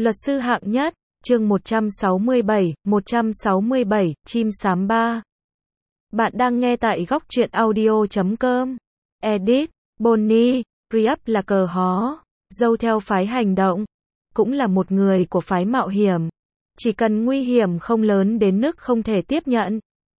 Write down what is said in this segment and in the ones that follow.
Luật sư hạng nhất, chương 167, chim sám 3. Bạn đang nghe tại góc truyện audio.com. Edit, Bonnie, Priap là cờ hó, dâu theo phái hành động, cũng là một người của phái mạo hiểm. Chỉ cần nguy hiểm không lớn đến mức không thể tiếp nhận,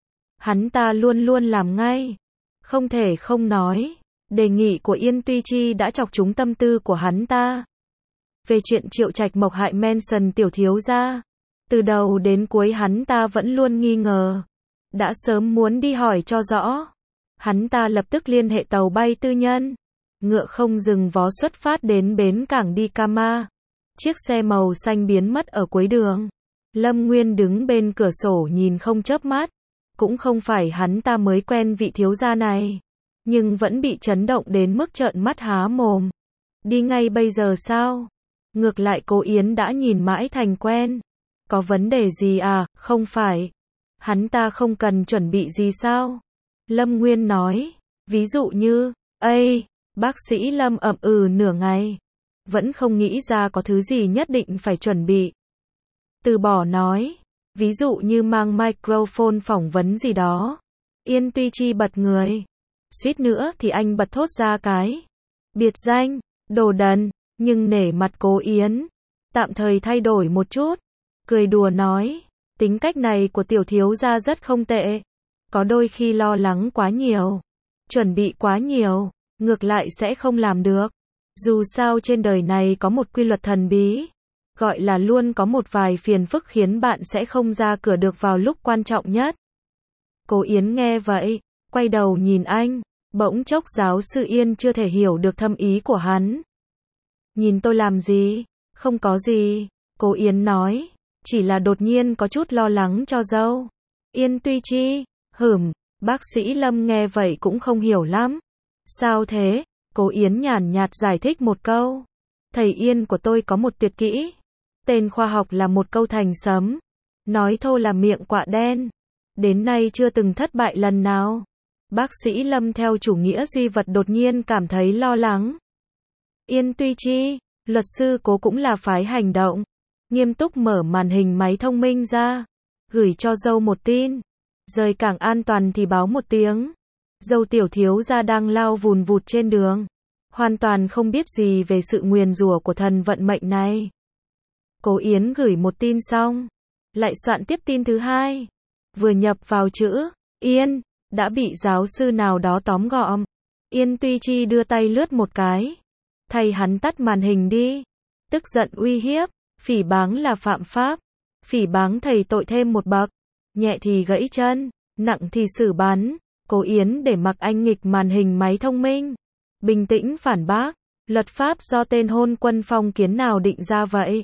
hắn ta luôn luôn làm ngay, không thể không nói. Đề nghị của Yên Tuy Chi đã chọc trúng tâm tư của hắn ta. Về chuyện Triệu Trạch mộc hại Manson tiểu thiếu gia, từ đầu đến cuối hắn ta vẫn luôn nghi ngờ, đã sớm muốn đi hỏi cho rõ. Hắn ta lập tức liên hệ tàu bay tư nhân, ngựa không dừng vó xuất phát đến bến cảng Đi Kama. Chiếc xe màu xanh biến mất ở cuối đường. Lâm Nguyên đứng bên cửa sổ nhìn không chớp mắt. Cũng không phải hắn ta mới quen vị thiếu gia này, nhưng vẫn bị chấn động đến mức trợn mắt há mồm. Đi ngay bây giờ sao? Ngược lại cô Yến đã nhìn mãi thành quen. Có vấn đề gì à? Không phải. Hắn ta không cần chuẩn bị gì sao? Lâm Nguyên nói. Ví dụ như, bác sĩ Lâm ậm ừ nửa ngày. Vẫn không nghĩ ra có thứ gì nhất định phải chuẩn bị. Từ bỏ nói. Ví dụ như mang microphone phỏng vấn gì đó. Yên Tuy Chi bật người. Suýt nữa thì anh bật thốt ra cái biệt danh, đồ đần, nhưng nể mặt cô Yến, tạm thời thay đổi một chút. Cười đùa nói, tính cách này của tiểu thiếu gia rất không tệ. Có đôi khi lo lắng quá nhiều, chuẩn bị quá nhiều, ngược lại sẽ không làm được. Dù sao trên đời này có một quy luật thần bí, gọi là luôn có một vài phiền phức khiến bạn sẽ không ra cửa được vào lúc quan trọng nhất. Cô Yến nghe vậy, quay đầu nhìn anh, bỗng chốc giáo sư Yên chưa thể hiểu được thâm ý của hắn. Nhìn tôi làm gì? Không có gì, cô Yến nói, chỉ là đột nhiên có chút lo lắng cho dâu. Yên Tuy Chi, bác sĩ Lâm nghe vậy cũng không hiểu lắm. Sao thế? Cô Yến nhàn nhạt giải thích một câu. Thầy Yên của tôi có một tuyệt kỹ. Tên khoa học là một câu thành sấm. Nói thô là miệng quạ đen. Đến nay chưa từng thất bại lần nào. Bác sĩ Lâm theo chủ nghĩa duy vật đột nhiên cảm thấy lo lắng. Yên Tuy Chi, luật sư Cố cũng là phái hành động. Nghiêm túc mở màn hình máy thông minh ra. Gửi cho dâu một tin. Rời cảng an toàn thì báo một tiếng. Dâu tiểu thiếu gia đang lao vùn vụt trên đường. Hoàn toàn không biết gì về sự nguyền rủa của thần vận mệnh này. Cố Yến gửi một tin xong. Lại soạn tiếp tin thứ hai. Vừa nhập vào chữ Yên, đã bị giáo sư nào đó tóm gọn. Yên Tuy Chi đưa tay lướt một cái. Thầy hắn tắt màn hình đi. Tức giận uy hiếp. Phỉ báng là phạm pháp. Phỉ báng thầy tội thêm một bậc. Nhẹ thì gãy chân, nặng thì xử bắn. Cố Yến để mặc anh nghịch màn hình máy thông minh. Bình tĩnh phản bác. Luật pháp do tên hôn quân phong kiến nào định ra vậy?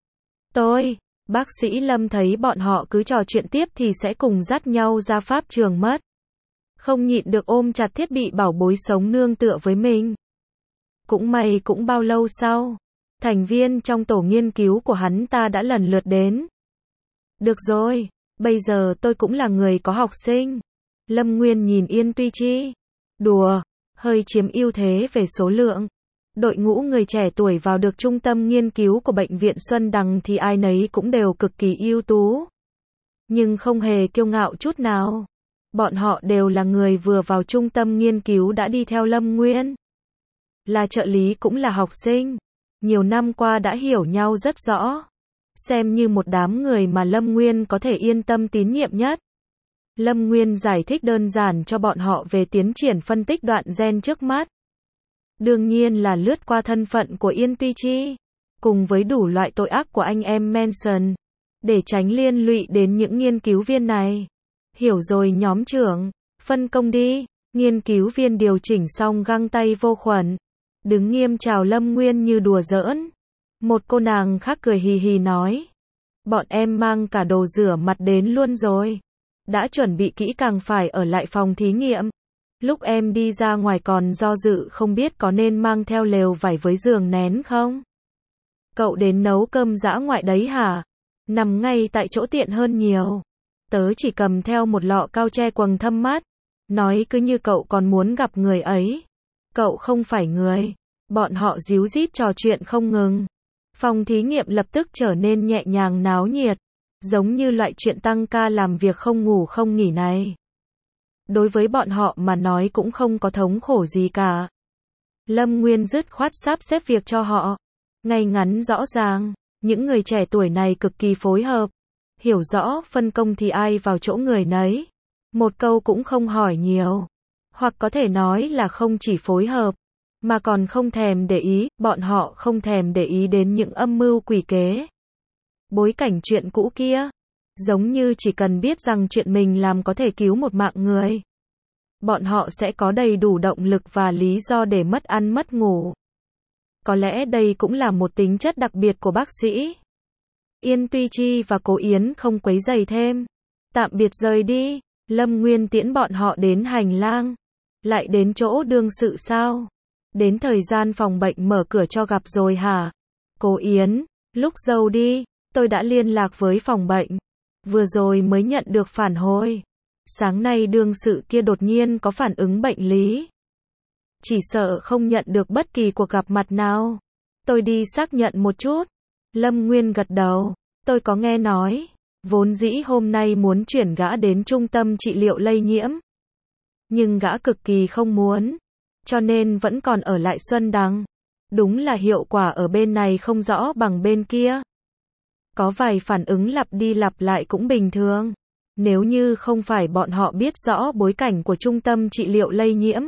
Bác sĩ Lâm thấy bọn họ cứ trò chuyện tiếp thì sẽ cùng dắt nhau ra pháp trường mất. Không nhịn được ôm chặt thiết bị bảo bối sống nương tựa với mình. Cũng may cũng bao lâu sau, thành viên trong tổ nghiên cứu của hắn ta đã lần lượt đến. Được rồi, bây giờ tôi cũng là người có học sinh. Lâm Nguyên nhìn Yên Tuy Chi. Đùa, hơi chiếm ưu thế về số lượng. Đội ngũ người trẻ tuổi vào được trung tâm nghiên cứu của Bệnh viện Xuân Đằng thì ai nấy cũng đều cực kỳ ưu tú. Nhưng không hề kiêu ngạo chút nào. Bọn họ đều là người vừa vào trung tâm nghiên cứu đã đi theo Lâm Nguyên. Là trợ lý cũng là học sinh. Nhiều năm qua đã hiểu nhau rất rõ. Xem như một đám người mà Lâm Nguyên có thể yên tâm tín nhiệm nhất. Lâm Nguyên giải thích đơn giản cho bọn họ về tiến triển phân tích đoạn gen trước mắt. Đương nhiên là lướt qua thân phận của Yên Tuy Chi, cùng với đủ loại tội ác của anh em Manson, để tránh liên lụy đến những nghiên cứu viên này. Hiểu rồi nhóm trưởng, phân công đi. Nghiên cứu viên điều chỉnh xong găng tay vô khuẩn, đứng nghiêm chào Lâm Nguyên như đùa giỡn. Một cô nàng khác cười hì hì nói, bọn em mang cả đồ rửa mặt đến luôn rồi. Đã chuẩn bị kỹ càng phải ở lại phòng thí nghiệm. Lúc em đi ra ngoài còn do dự không biết có nên mang theo lều vải với giường nén không? Cậu đến nấu cơm dã ngoại đấy hả? Nằm ngay tại chỗ tiện hơn nhiều. Tớ chỉ cầm theo một lọ cao che quầng thâm mắt. Nói cứ như cậu còn muốn gặp người ấy. Cậu không phải người. Bọn họ díu dít trò chuyện không ngừng. Phòng thí nghiệm lập tức trở nên nhẹ nhàng náo nhiệt, giống như loại chuyện tăng ca làm việc không ngủ không nghỉ này. Đối với bọn họ mà nói cũng không có thống khổ gì cả. Lâm Nguyên dứt khoát sắp xếp việc cho họ. Ngay ngắn rõ ràng, những người trẻ tuổi này cực kỳ phối hợp. Hiểu rõ phân công thì ai vào chỗ người nấy. Một câu cũng không hỏi nhiều. Hoặc có thể nói là không chỉ phối hợp, mà còn không thèm để ý, bọn họ không thèm để ý đến những âm mưu quỷ kế. Bối cảnh chuyện cũ kia, giống như chỉ cần biết rằng chuyện mình làm có thể cứu một mạng người. Bọn họ sẽ có đầy đủ động lực và lý do để mất ăn mất ngủ. Có lẽ đây cũng là một tính chất đặc biệt của bác sĩ. Yên Tuy Chi và Cố Yến không quấy rầy thêm. Tạm biệt rời đi, Lâm Nguyên tiễn bọn họ đến hành lang. Lại đến chỗ đương sự sao? Đến thời gian phòng bệnh mở cửa cho gặp rồi hả? Cố Yến, lúc dâu đi, tôi đã liên lạc với phòng bệnh. Vừa rồi mới nhận được phản hồi. Sáng nay đương sự kia đột nhiên có phản ứng bệnh lý. Chỉ sợ không nhận được bất kỳ cuộc gặp mặt nào. Tôi đi xác nhận một chút. Lâm Nguyên gật đầu. Tôi có nghe nói. Vốn dĩ hôm nay muốn chuyển gã đến trung tâm trị liệu lây nhiễm. Nhưng gã cực kỳ không muốn. Cho nên vẫn còn ở lại Xuân Đằng. Đúng là hiệu quả ở bên này không rõ bằng bên kia. Có vài phản ứng lặp đi lặp lại cũng bình thường. Nếu như không phải bọn họ biết rõ bối cảnh của trung tâm trị liệu lây nhiễm,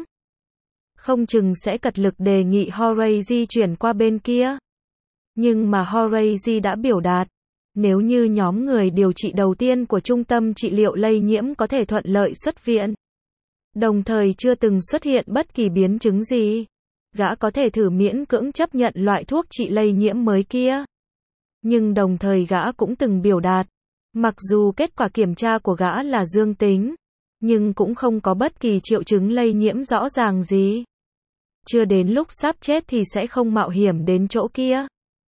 không chừng sẽ cật lực đề nghị Horace chuyển qua bên kia. Nhưng mà Horace đã biểu đạt, nếu như nhóm người điều trị đầu tiên của trung tâm trị liệu lây nhiễm có thể thuận lợi xuất viện, đồng thời chưa từng xuất hiện bất kỳ biến chứng gì, gã có thể thử miễn cưỡng chấp nhận loại thuốc trị lây nhiễm mới kia. Nhưng đồng thời gã cũng từng biểu đạt, mặc dù kết quả kiểm tra của gã là dương tính, nhưng cũng không có bất kỳ triệu chứng lây nhiễm rõ ràng gì. Chưa đến lúc sắp chết thì sẽ không mạo hiểm đến chỗ kia.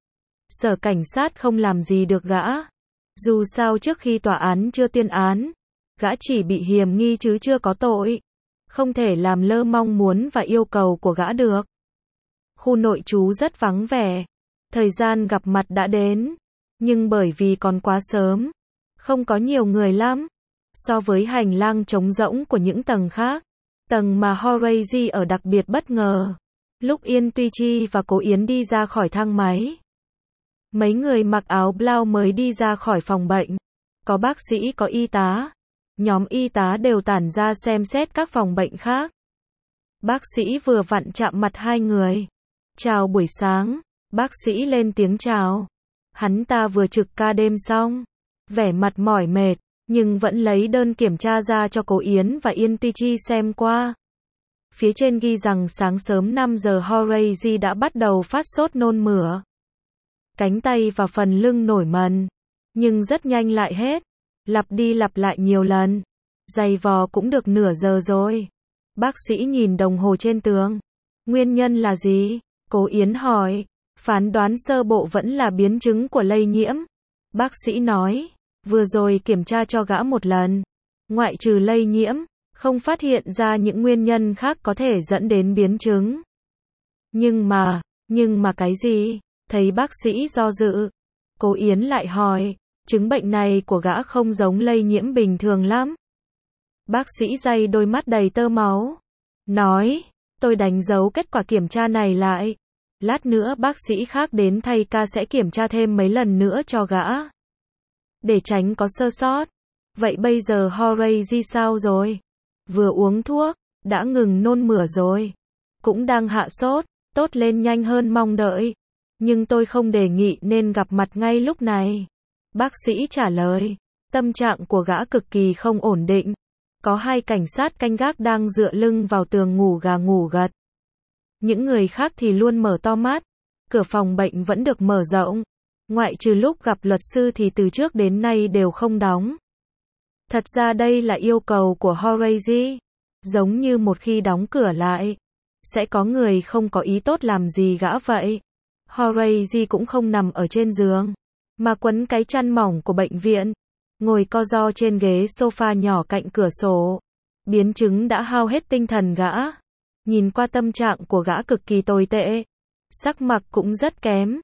Sở cảnh sát không làm gì được gã. Dù sao trước khi tòa án chưa tuyên án, gã chỉ bị hiềm nghi chứ chưa có tội. Không thể làm lơ mong muốn và yêu cầu của gã được. Khu nội trú rất vắng vẻ. Thời gian gặp mặt đã đến. Nhưng bởi vì còn quá sớm, không có nhiều người lắm. So với hành lang trống rỗng của những tầng khác, tầng mà Horace ở đặc biệt bất ngờ. Lúc Yên Tuy Chi và Cố Yến đi ra khỏi thang máy, mấy người mặc áo blau mới đi ra khỏi phòng bệnh. Có bác sĩ có y tá. Nhóm y tá đều tản ra xem xét các phòng bệnh khác. Bác sĩ vừa vặn chạm mặt hai người. Chào buổi sáng. Bác sĩ lên tiếng chào. Hắn ta vừa trực ca đêm xong. Vẻ mặt mỏi mệt, nhưng vẫn lấy đơn kiểm tra ra cho Cố Yến và Yên Tuy Chi xem qua. Phía trên ghi rằng sáng sớm 5 giờ Horace đã bắt đầu phát sốt nôn mửa. Cánh tay và phần lưng nổi mẩn, nhưng rất nhanh lại hết. Lặp đi lặp lại nhiều lần. Giày vò cũng được nửa giờ rồi. Bác sĩ nhìn đồng hồ trên tường. Nguyên nhân là gì? Cố Yến hỏi. Phán đoán sơ bộ vẫn là biến chứng của lây nhiễm. Bác sĩ nói. Vừa rồi kiểm tra cho gã một lần. Ngoại trừ lây nhiễm, không phát hiện ra những nguyên nhân khác có thể dẫn đến biến chứng. Nhưng mà cái gì? Thấy bác sĩ do dự. Cố Yến lại hỏi. Chứng bệnh này của gã không giống lây nhiễm bình thường lắm. Bác sĩ day đôi mắt đầy tơ máu. Nói, tôi đánh dấu kết quả kiểm tra này lại. Lát nữa bác sĩ khác đến thay ca sẽ kiểm tra thêm mấy lần nữa cho gã. Để tránh có sơ sót. Vậy bây giờ Horace sao rồi? Vừa uống thuốc, đã ngừng nôn mửa rồi. Cũng đang hạ sốt, tốt lên nhanh hơn mong đợi. Nhưng tôi không đề nghị nên gặp mặt ngay lúc này. Bác sĩ trả lời, tâm trạng của gã cực kỳ không ổn định. Có hai cảnh sát canh gác đang dựa lưng vào tường ngủ gà ngủ gật. Những người khác thì luôn mở to mắt. Cửa phòng bệnh vẫn được mở rộng. Ngoại trừ lúc gặp luật sư thì từ trước đến nay đều không đóng. Thật ra đây là yêu cầu của Horace. Giống như một khi đóng cửa lại, sẽ có người không có ý tốt làm gì gã vậy. Horace cũng không nằm ở trên giường, mà quấn cái chăn mỏng của bệnh viện, ngồi co ro trên ghế sofa nhỏ cạnh cửa sổ. Biến chứng đã hao hết tinh thần gã. Nhìn qua tâm trạng của gã cực kỳ tồi tệ. Sắc mặt cũng rất kém.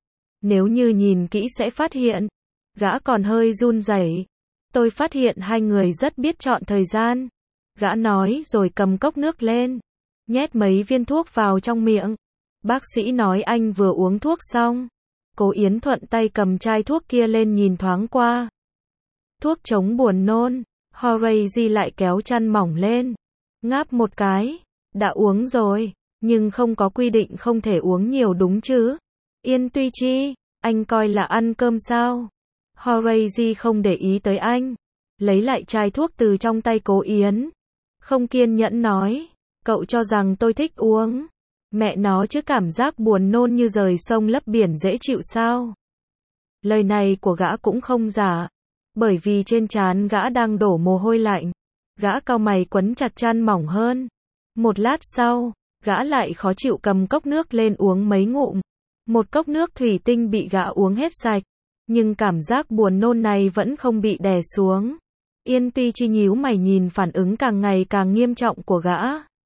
Nếu như nhìn kỹ sẽ phát hiện, gã còn hơi run rẩy. Tôi phát hiện hai người rất biết chọn thời gian. Gã nói rồi cầm cốc nước lên, nhét mấy viên thuốc vào trong miệng. Bác sĩ nói anh vừa uống thuốc xong. Cố Yến thuận tay cầm chai thuốc kia lên nhìn thoáng qua. Thuốc chống buồn nôn. Horace lại kéo chăn mỏng lên, ngáp một cái. Đã uống rồi, nhưng không có quy định không thể uống nhiều đúng chứ? Yên Tuy Chi, anh coi là ăn cơm sao? Horace không để ý tới anh, lấy lại chai thuốc từ trong tay Cố Yến. Không kiên nhẫn nói, cậu cho rằng tôi thích uống. Mẹ nó chứ cảm giác buồn nôn như rời sông lấp biển dễ chịu sao? Lời này của gã cũng không giả, bởi vì trên trán gã đang đổ mồ hôi lạnh. Gã cau mày quấn chặt chăn mỏng hơn. Một lát sau, gã lại khó chịu cầm cốc nước lên uống mấy ngụm. Một cốc nước thủy tinh bị gã uống hết sạch, nhưng cảm giác buồn nôn này vẫn không bị đè xuống. Yên Tuy Chi nhíu mày nhìn phản ứng càng ngày càng nghiêm trọng của gã.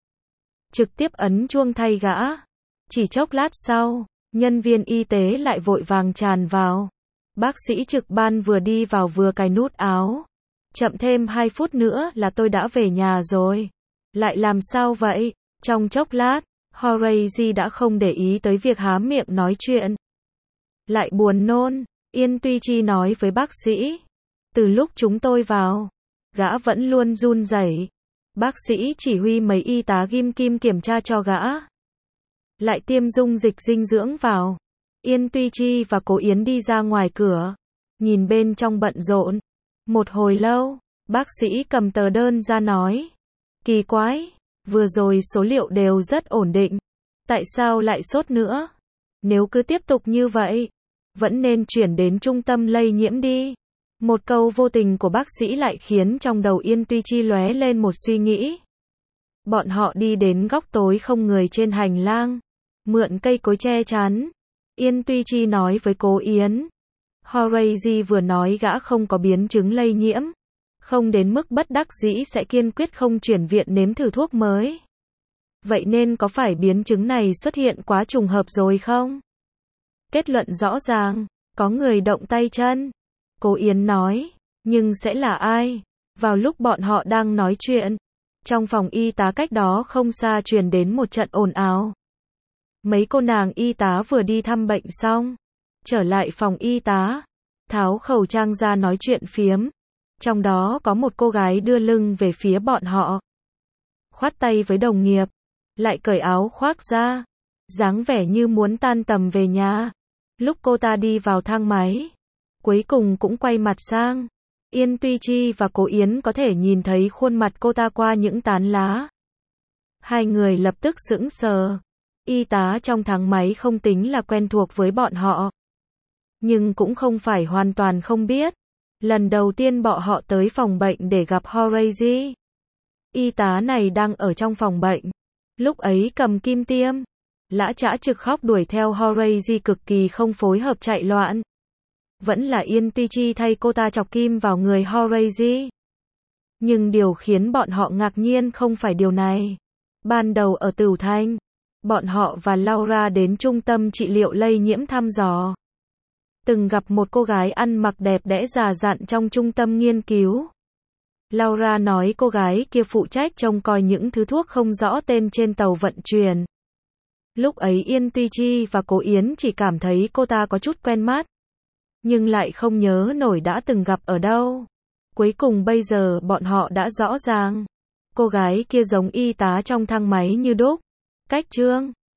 Trực tiếp ấn chuông thay gã. Chỉ chốc lát sau, nhân viên y tế lại vội vàng tràn vào. Bác sĩ trực ban vừa đi vào vừa cài nút áo. Chậm thêm 2 phút nữa là tôi đã về nhà rồi. Lại làm sao vậy? Trong chốc lát, Horace đã không để ý tới việc há miệng nói chuyện. Lại buồn nôn, Yên Tuy Chi nói với bác sĩ. Từ lúc chúng tôi vào, gã vẫn luôn run rẩy. Bác sĩ chỉ huy mấy y tá ghim kim kiểm tra cho gã. Lại tiêm dung dịch dinh dưỡng vào. Yên Tuy Chi và Cố Yến đi ra ngoài cửa, nhìn bên trong bận rộn. Một hồi lâu, bác sĩ cầm tờ đơn ra nói. Kỳ quái, vừa rồi số liệu đều rất ổn định. Tại sao lại sốt nữa? Nếu cứ tiếp tục như vậy, vẫn nên chuyển đến trung tâm lây nhiễm đi. Một câu vô tình của bác sĩ lại khiến trong đầu Yên Tuy Chi lóe lên một suy nghĩ. Bọn họ đi đến góc tối không người trên hành lang, mượn cây cối che chắn. Yên Tuy Chi nói với Cố Yến. Horace vừa nói gã không có biến chứng lây nhiễm, không đến mức bất đắc dĩ sẽ kiên quyết không chuyển viện nếm thử thuốc mới. Vậy nên có phải biến chứng này xuất hiện quá trùng hợp rồi không? Kết luận rõ ràng, có người động tay chân. Cố Yến nói, nhưng sẽ là ai? Vào lúc bọn họ đang nói chuyện, trong phòng y tá cách đó không xa truyền đến một trận ồn ào. Mấy cô nàng y tá vừa đi thăm bệnh xong, trở lại phòng y tá, tháo khẩu trang ra nói chuyện phiếm. Trong đó có một cô gái đưa lưng về phía bọn họ, khoát tay với đồng nghiệp, lại cởi áo khoác ra, dáng vẻ như muốn tan tầm về nhà. Lúc cô ta đi vào thang máy, cuối cùng cũng quay mặt sang. Yên Tuy Chi và Cố Yến có thể nhìn thấy khuôn mặt cô ta qua những tán lá. Hai người lập tức sững sờ. Y tá trong thang máy không tính là quen thuộc với bọn họ, nhưng cũng không phải hoàn toàn không biết. Lần đầu tiên bọn họ tới phòng bệnh để gặp Horace. Y tá này đang ở trong phòng bệnh, lúc ấy cầm kim tiêm, lã chã trực khóc đuổi theo Horace cực kỳ không phối hợp chạy loạn. Vẫn là Yên Tuy Chi thay cô ta chọc kim vào người Horace. Nhưng điều khiến bọn họ ngạc nhiên không phải điều này. Ban đầu ở Tửu Thanh, bọn họ và Laura đến trung tâm trị liệu lây nhiễm thăm dò. Từng gặp một cô gái ăn mặc đẹp đẽ già dặn trong trung tâm nghiên cứu. Laura nói cô gái kia phụ trách trông coi những thứ thuốc không rõ tên trên tàu vận chuyển. Lúc ấy Yên Tuy Chi và Cố Yến chỉ cảm thấy cô ta có chút quen mắt, nhưng lại không nhớ nổi đã từng gặp ở đâu. Cuối cùng bây giờ bọn họ đã rõ ràng. Cô gái kia giống y tá trong thang máy như đúc. Cách Trương